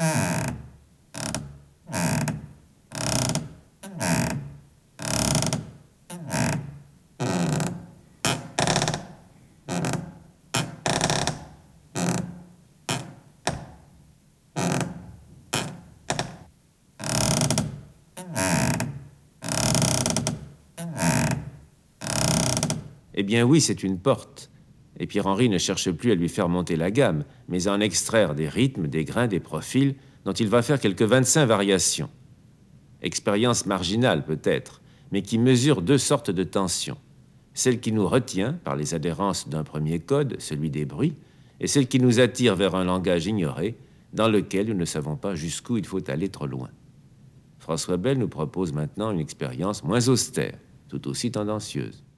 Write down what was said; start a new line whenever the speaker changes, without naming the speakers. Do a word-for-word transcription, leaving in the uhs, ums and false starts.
Eh bien oui, c'est une porte. Et Pierre-Henri ne cherche plus à lui faire monter la gamme, mais à en extraire des rythmes, des grains, des profils, dont il va faire quelques vingt-cinq variations. Expérience marginale peut-être, mais qui mesure deux sortes de tensions. Celle qui nous retient par les adhérences d'un premier code, celui des bruits, et celle qui nous attire vers un langage ignoré, dans lequel nous ne savons pas jusqu'où il faut aller trop loin. François Bell nous propose maintenant une expérience moins austère, tout aussi tendancieuse.